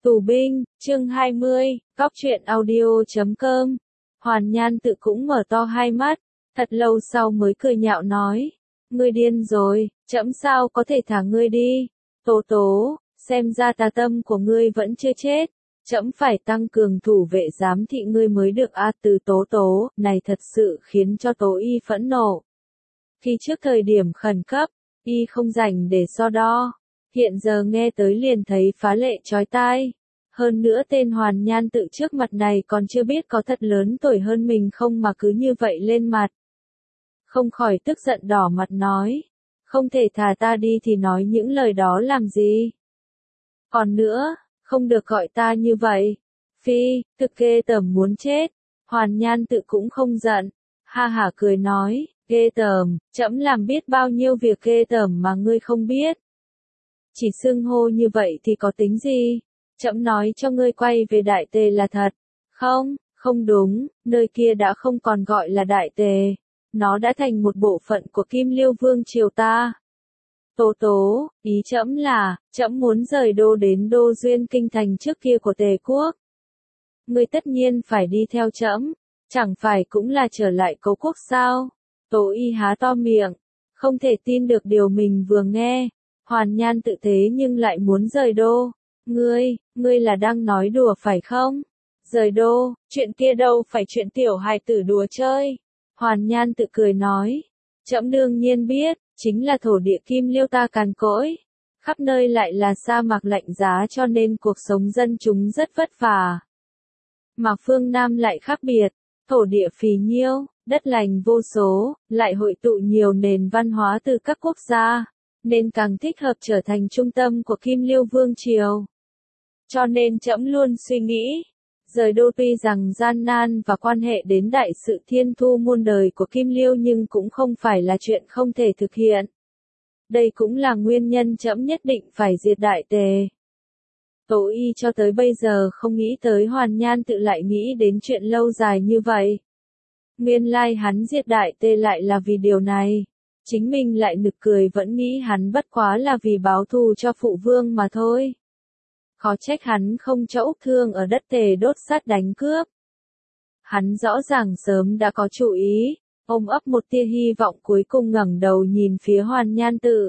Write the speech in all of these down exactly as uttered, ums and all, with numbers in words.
Tù binh, chương hai mươi, Cóc truyện audio chấm com. Hoàn Nhan Tự cũng mở to hai mắt, thật lâu sau mới cười nhạo nói, ngươi điên rồi, trẫm sao có thể thả ngươi đi. Tố tố, xem ra tà tâm của ngươi vẫn chưa chết, trẫm phải tăng cường thủ vệ giám thị ngươi mới được. A từ tố tố, này thật sự khiến cho Tố Y phẫn nộ. Khi trước thời điểm khẩn cấp, y không rảnh để so đo. Hiện giờ nghe tới liền thấy phá lệ chói tai. Hơn nữa tên Hoàn Nhan Tự trước mặt này còn chưa biết có thật lớn tuổi hơn mình không mà cứ như vậy lên mặt. Không khỏi tức giận đỏ mặt nói. Không thể thả ta đi thì nói những lời đó làm gì. Còn nữa, không được gọi ta như vậy. Phi, thực ghê tởm muốn chết. Hoàn Nhan Tự cũng không giận. Ha hả cười nói, ghê tởm, trẫm làm biết bao nhiêu việc ghê tởm mà ngươi không biết. Chỉ xưng hô như vậy thì có tính gì? Trẫm nói cho ngươi quay về Đại Tề là thật. Không, không đúng, nơi kia đã không còn gọi là Đại Tề. Nó đã thành một bộ phận của Kim Liêu Vương triều ta. Tố tố, ý trẫm là, trẫm muốn rời đô đến Đô Duyên kinh thành trước kia của Tề quốc. Ngươi tất nhiên phải đi theo trẫm, chẳng phải cũng là trở lại Cố quốc sao? Tố Y há to miệng, không thể tin được điều mình vừa nghe. Hoàn Nhan Tự thế nhưng lại muốn rời đô. Ngươi, ngươi là đang nói đùa phải không? Rời đô, chuyện kia đâu phải chuyện tiểu hài tử đùa chơi. Hoàn Nhan Tự cười nói. Trẫm đương nhiên biết, chính là thổ địa Kim Liêu ta càn cỗi. Khắp nơi lại là sa mạc lạnh giá cho nên cuộc sống dân chúng rất vất vả. Mà phương Nam lại khác biệt, thổ địa phì nhiêu, đất lành vô số, lại hội tụ nhiều nền văn hóa từ các quốc gia. Nên càng thích hợp trở thành trung tâm của Kim Liêu Vương triều. Cho nên trẫm luôn suy nghĩ, rời đô tuy rằng gian nan và quan hệ đến đại sự thiên thu muôn đời của Kim Liêu nhưng cũng không phải là chuyện không thể thực hiện. Đây cũng là nguyên nhân trẫm nhất định phải diệt Đại Tề. Tố Y cho tới bây giờ không nghĩ tới Hoàn Nhan Tự lại nghĩ đến chuyện lâu dài như vậy. Nguyên lai hắn diệt Đại Tề lại là vì điều này. Chính mình lại nực cười vẫn nghĩ hắn bất quá là vì báo thù cho phụ vương mà thôi. Khó trách hắn không cho Úc Thương ở đất Tề đốt sát đánh cướp. Hắn rõ ràng sớm đã có chủ ý, ôm ấp một tia hy vọng cuối cùng ngẩng đầu nhìn phía Hoàn Nhan Tự.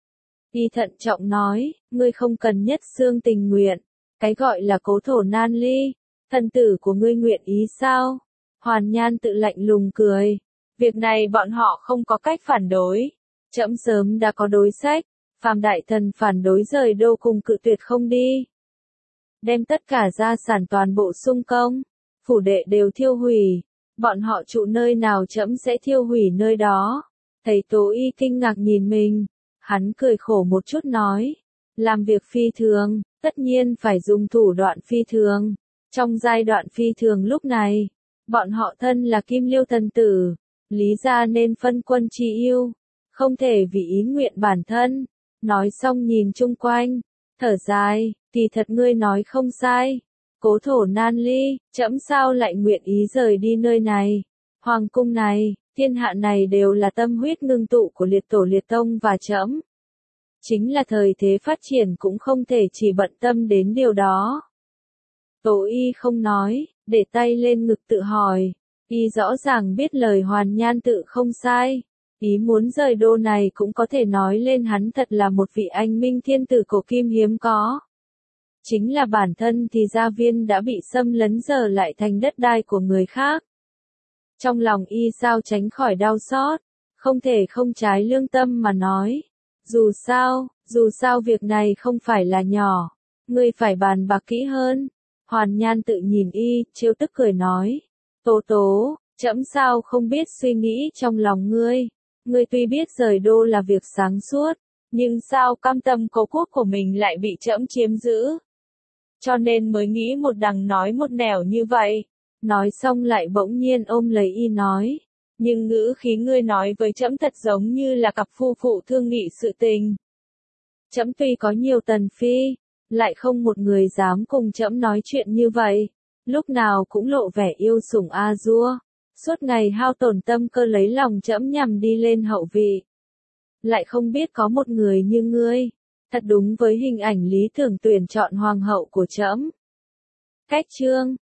Y thận trọng nói, ngươi không cần nhất xương tình nguyện, cái gọi là cố thổ nan ly, thân tử của ngươi nguyện ý sao? Hoàn Nhan Tự lạnh lùng cười. Việc này bọn họ không có cách phản đối. Trẫm sớm đã có đối sách, phàm đại thần phản đối rời đô cùng cự tuyệt không đi. Đem tất cả gia sản toàn bộ xung công, phủ đệ đều thiêu hủy, bọn họ trụ nơi nào trẫm sẽ thiêu hủy nơi đó. Thấy Tố Y kinh ngạc nhìn mình, hắn cười khổ một chút nói, làm việc phi thường, tất nhiên phải dùng thủ đoạn phi thường. Trong giai đoạn phi thường lúc này, bọn họ thân là Kim Liêu thần tử. Lý ra nên phân quân chi yêu, không thể vì ý nguyện bản thân. Nói xong nhìn chung quanh, thở dài, kỳ thật ngươi nói không sai. Cố thổ nan ly, trẫm sao lại nguyện ý rời đi nơi này. Hoàng cung này, thiên hạ này đều là tâm huyết ngưng tụ của liệt tổ liệt tông và trẫm. Chính là thời thế phát triển cũng không thể chỉ bận tâm đến điều đó. Tố Y không nói, để tay lên ngực tự hỏi. Y rõ ràng biết lời Hoàn Nhan Tự không sai. Ý muốn rời đô này cũng có thể nói lên hắn thật là một vị anh minh thiên tử cổ kim hiếm có. Chính là bản thân thì gia viên đã bị xâm lấn giờ lại thành đất đai của người khác. Trong lòng Y sao tránh khỏi đau xót, không thể không trái lương tâm mà nói. Dù sao, dù sao việc này không phải là nhỏ, ngươi phải bàn bạc kỹ hơn. Hoàn Nhan Tự nhìn Y, trêu tức cười nói. Tố tố, trẫm sao không biết suy nghĩ trong lòng ngươi. Ngươi tuy biết rời đô là việc sáng suốt, nhưng sao cam tâm cố quốc của mình lại bị trẫm chiếm giữ. Cho nên mới nghĩ một đằng nói một nẻo như vậy. Nói xong lại bỗng nhiên ôm lấy Y nói. Nhưng ngữ khí ngươi nói với trẫm thật giống như là cặp phu phụ thương nghị sự tình. Trẫm tuy có nhiều tần phi, lại không một người dám cùng trẫm nói chuyện như vậy. Lúc nào cũng lộ vẻ yêu sủng a dua, suốt ngày hao tổn tâm cơ lấy lòng trẫm nhằm đi lên hậu vị. Lại không biết có một người như ngươi, Thật đúng với hình ảnh lý tưởng tuyển chọn hoàng hậu của trẫm. Cách chương